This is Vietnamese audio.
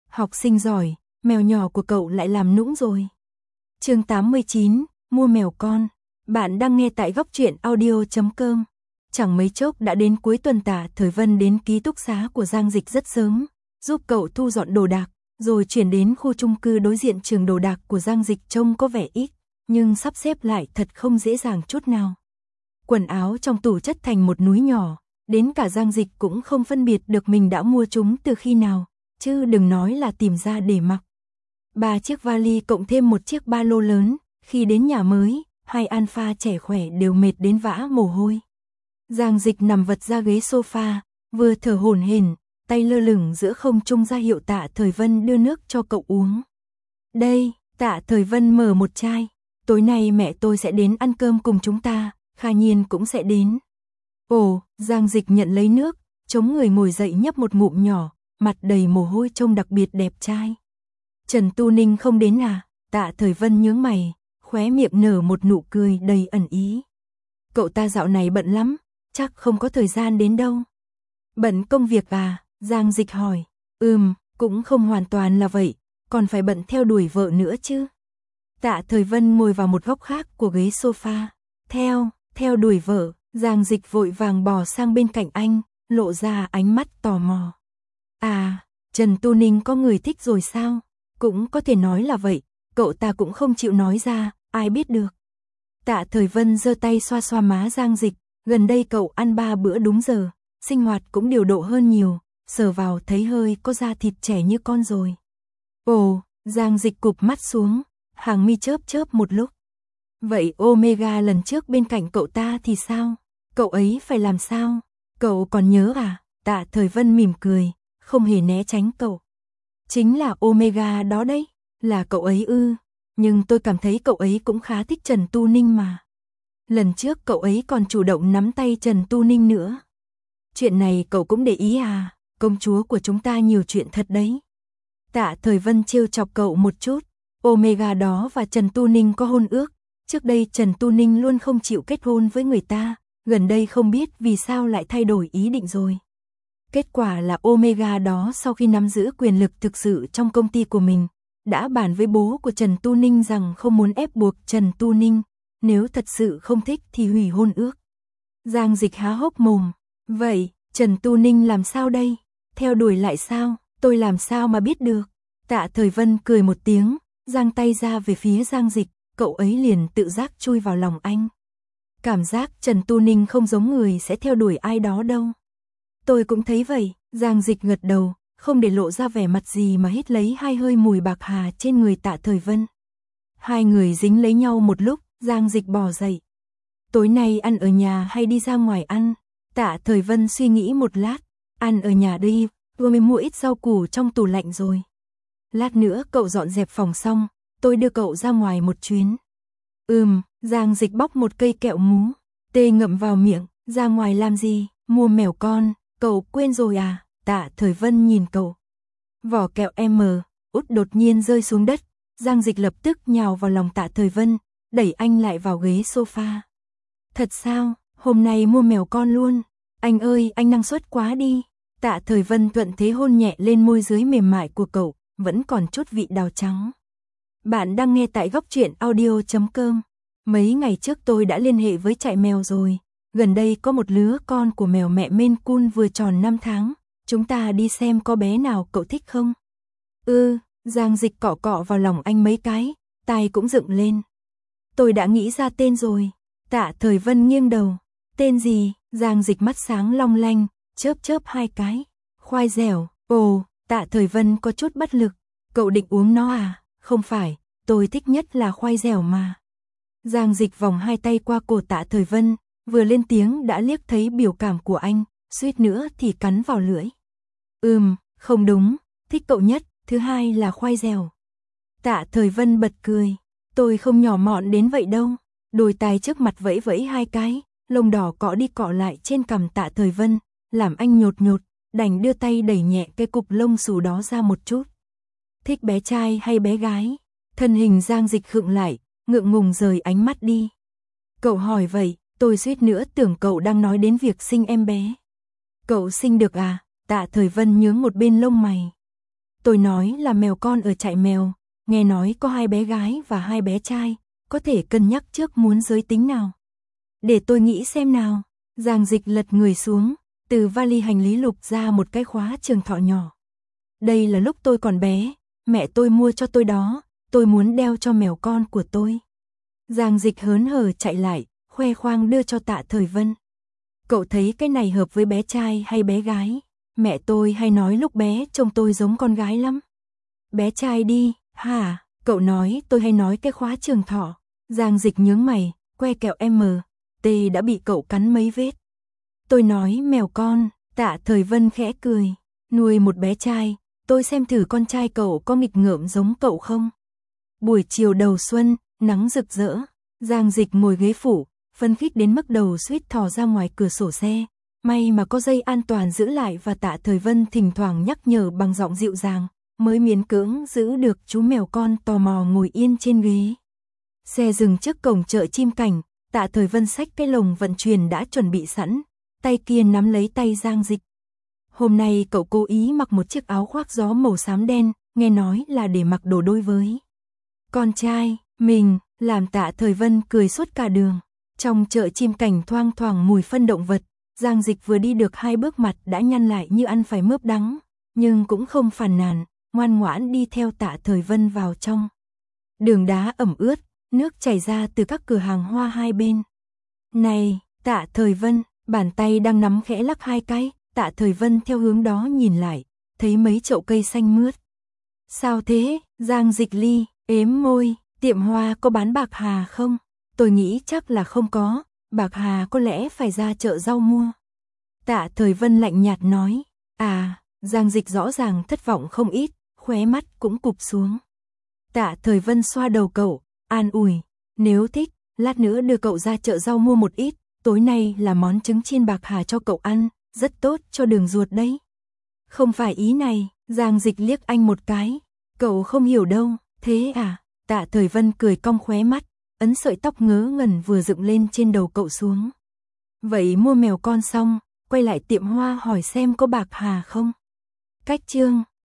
Học sinh giỏi, mèo nhỏ của cậu lại làm nũng rồi. Chương 89, mua mèo con. Bạn đang nghe tại góc truyện audio.com. Chẳng mấy chốc đã đến cuối tuần, Tạ Thời Vân đến ký túc xá của Giang Dịch rất sớm, giúp cậu thu dọn đồ đạc, rồi chuyển đến khu chung cư đối diện trường đồ đạc của Giang Dịch. Trông có vẻ ít, nhưng sắp xếp lại thật không dễ dàng chút nào. Quần áo trong tủ chất thành một núi nhỏ, đến cả Giang Dịch cũng không phân biệt được mình đã mua chúng từ khi nào, chứ đừng nói là tìm ra để mặc. 3 chiếc vali cộng thêm một chiếc ba lô lớn, khi đến nhà mới, hai alpha trẻ khỏe đều mệt đến vã mồ hôi. Giang Dịch nằm vật ra ghế sofa, vừa thở hổn hển, tay lơ lửng giữa không trung ra hiệu Tạ Thời Vân đưa nước cho cậu uống. Đây, Tạ Thời Vân mở một chai, tối nay mẹ tôi sẽ đến ăn cơm cùng chúng ta, Kha Nhiên cũng sẽ đến. Ồ, Giang Dịch nhận lấy nước, chống người ngồi dậy nhấp một ngụm nhỏ, mặt đầy mồ hôi trông đặc biệt đẹp trai. Trần Tu Ninh không đến à? Tạ Thời Vân nhướng mày, khóe miệng nở một nụ cười đầy ẩn ý. Cậu ta dạo này bận lắm, chắc không có thời gian đến đâu. Bận công việc à? Giang Dịch hỏi. Cũng không hoàn toàn là vậy, còn phải bận theo đuổi vợ nữa chứ. Tạ Thời Vân ngồi vào một góc khác của ghế sofa. Theo đuổi vợ. Giang Dịch vội vàng bò sang bên cạnh anh, lộ ra ánh mắt tò mò. À, Trần Tu Ninh có người thích rồi sao? Cũng có thể nói là vậy, cậu ta cũng không chịu nói ra, ai biết được. Tạ Thời Vân giơ tay xoa xoa má Giang Dịch, gần đây cậu ăn 3 bữa đúng giờ, sinh hoạt cũng điều độ hơn nhiều, sờ vào thấy hơi có da thịt trẻ như con rồi. Ồ, Giang Dịch cụp mắt xuống, hàng mi chớp chớp một lúc. Vậy Omega lần trước bên cạnh cậu ta thì sao? Cậu ấy phải làm sao? Cậu còn nhớ à? Tạ Thời Vân mỉm cười, không hề né tránh cậu. Chính là Omega đó đấy, là cậu ấy ư? Nhưng tôi cảm thấy cậu ấy cũng khá thích Trần Tu Ninh mà. Lần trước cậu ấy còn chủ động nắm tay Trần Tu Ninh nữa. Chuyện này cậu cũng để ý à? Công chúa của chúng ta nhiều chuyện thật đấy. Tạ Thời Vân trêu chọc cậu một chút. Omega đó và Trần Tu Ninh có hôn ước. Trước đây Trần Tu Ninh luôn không chịu kết hôn với người ta, gần đây không biết vì sao lại thay đổi ý định rồi. Kết quả là Omega đó sau khi nắm giữ quyền lực thực sự trong công ty của mình, đã bàn với bố của Trần Tu Ninh rằng không muốn ép buộc Trần Tu Ninh, nếu thật sự không thích thì hủy hôn ước. Giang Dịch há hốc mồm, vậy Trần Tu Ninh làm sao đây? Theo đuổi lại sao? Tôi làm sao mà biết được? Tạ Thời Vân cười một tiếng, giang tay ra về phía Giang Dịch. Cậu ấy liền tự giác chui vào lòng anh. Cảm giác Trần Tu Ninh không giống người sẽ theo đuổi ai đó đâu. Tôi cũng thấy vậy, Giang Dịch gật đầu, không để lộ ra vẻ mặt gì mà hít lấy hai hơi mùi bạc hà trên người Tạ Thời Vân. Hai người dính lấy nhau một lúc, Giang Dịch bò dậy. Tối nay ăn ở nhà hay đi ra ngoài ăn? Tạ Thời Vân suy nghĩ một lát, ăn ở nhà đi, vừa mới mua ít rau củ trong tủ lạnh rồi. Lát nữa cậu dọn dẹp phòng xong, tôi đưa cậu ra ngoài một chuyến. Giang Dịch bóc một cây kẹo mú, tê ngậm vào miệng, ra ngoài làm gì, mua mèo con, cậu quên rồi à? Tạ Thời Vân nhìn cậu. Vỏ kẹo út đột nhiên rơi xuống đất, Giang Dịch lập tức nhào vào lòng Tạ Thời Vân, đẩy anh lại vào ghế sofa. Thật sao, hôm nay mua mèo con luôn, anh ơi anh năng suất quá đi. Tạ Thời Vân thuận thế hôn nhẹ lên môi dưới mềm mại của cậu, vẫn còn chút vị đào trắng. Bạn đang nghe tại góc truyện audio.com. Mấy ngày trước tôi đã liên hệ với trại mèo rồi. Gần đây có một lứa con của mèo mẹ Maine Coon vừa tròn 5 tháng. Chúng ta đi xem có bé nào cậu thích không? Giang Dịch cọ cọ vào lòng anh mấy cái, tai cũng dựng lên. Tôi đã nghĩ ra tên rồi. Tạ Thời Vân nghiêng đầu. Tên gì? Giang Dịch mắt sáng long lanh, chớp chớp hai cái. Khoai dẻo. Ồ, Tạ Thời Vân có chút bất lực. Cậu định uống nó à? Không phải, tôi thích nhất là khoai dẻo mà. Giang Dịch vòng hai tay qua cổ Tạ Thời Vân, vừa lên tiếng đã liếc thấy biểu cảm của anh, suýt nữa thì cắn vào lưỡi. Không đúng, thích cậu nhất, thứ hai là khoai dẻo. Tạ Thời Vân bật cười, tôi không nhỏ mọn đến vậy đâu. Đôi tai trước mặt vẫy vẫy hai cái, lông đỏ cọ đi cọ lại trên cằm Tạ Thời Vân, làm anh nhột nhột, đành đưa tay đẩy nhẹ cái cục lông xù đó ra một chút. Thích bé trai hay bé gái? Thân hình Giang Dịch khựng lại, ngượng ngùng rời ánh mắt đi. Cậu hỏi vậy, tôi suýt nữa tưởng cậu đang nói đến việc sinh em bé. Cậu sinh được à? Tạ Thời Vân nhướng một bên lông mày. Tôi nói là mèo con ở trại mèo, nghe nói có 2 bé gái và 2 bé trai, có thể cân nhắc trước muốn giới tính nào. Để tôi nghĩ xem nào. Giang Dịch lật người xuống, từ vali hành lý lục ra một cái khóa trường thọ nhỏ. Đây là lúc tôi còn bé, mẹ tôi mua cho tôi đó, tôi muốn đeo cho mèo con của tôi. Giang Dịch hớn hở chạy lại, khoe khoang đưa cho Tạ Thời Vân. Cậu thấy cái này hợp với bé trai hay bé gái? Mẹ tôi hay nói lúc bé trông tôi giống con gái lắm. Bé trai đi, hả? Cậu nói tôi hay nói cái khóa trường thọ. Giang Dịch nhướng mày, que kẹo T đã bị cậu cắn mấy vết. Tôi nói mèo con, Tạ Thời Vân khẽ cười. Nuôi một bé trai, tôi xem thử con trai cậu có nghịch ngợm giống cậu không. Buổi chiều đầu xuân, nắng rực rỡ. Giang Dịch ngồi ghế phụ, phấn khích đến mức đầu suýt thò ra ngoài cửa sổ xe. May mà có dây an toàn giữ lại và Tạ Thời Vân thỉnh thoảng nhắc nhở bằng giọng dịu dàng, mới miễn cưỡng giữ được chú mèo con tò mò ngồi yên trên ghế. Xe dừng trước cổng chợ chim cảnh, Tạ Thời Vân xách cái lồng vận chuyển đã chuẩn bị sẵn, tay kia nắm lấy tay Giang Dịch. Hôm nay cậu cố ý mặc một chiếc áo khoác gió màu xám đen, nghe nói là để mặc đồ đôi với con trai mình, làm Tạ Thời Vân cười suốt cả đường. Trong chợ chim cảnh thoang thoảng mùi phân động vật, Giang Dịch vừa đi được 2 bước mặt đã nhăn lại như ăn phải mướp đắng, nhưng cũng không phàn nàn, ngoan ngoãn đi theo Tạ Thời Vân vào trong. Đường đá ẩm ướt, nước chảy ra từ các cửa hàng hoa hai bên. Này, Tạ Thời Vân, bàn tay đang nắm khẽ lắc 2 cái, Tạ Thời Vân theo hướng đó nhìn lại, thấy mấy chậu cây xanh mướt. Sao thế? Giang Dịch Ly, ếm môi, tiệm hoa có bán bạc hà không? Tôi nghĩ chắc là không có, bạc hà có lẽ phải ra chợ rau mua. Tạ Thời Vân lạnh nhạt nói, Giang Dịch rõ ràng thất vọng không ít, khóe mắt cũng cụp xuống. Tạ Thời Vân xoa đầu cậu, an ủi, nếu thích, lát nữa đưa cậu ra chợ rau mua một ít, tối nay là món trứng chiên bạc hà cho cậu ăn, rất tốt cho đường ruột đấy. Không phải ý này, Giang Dịch liếc anh một cái, cậu không hiểu đâu, thế à? Tạ Thời Vân cười cong khóe mắt, ấn sợi tóc ngớ ngẩn vừa dựng lên trên đầu cậu xuống. Vậy mua mèo con xong, quay lại tiệm hoa hỏi xem có bạc hà không? Cách chương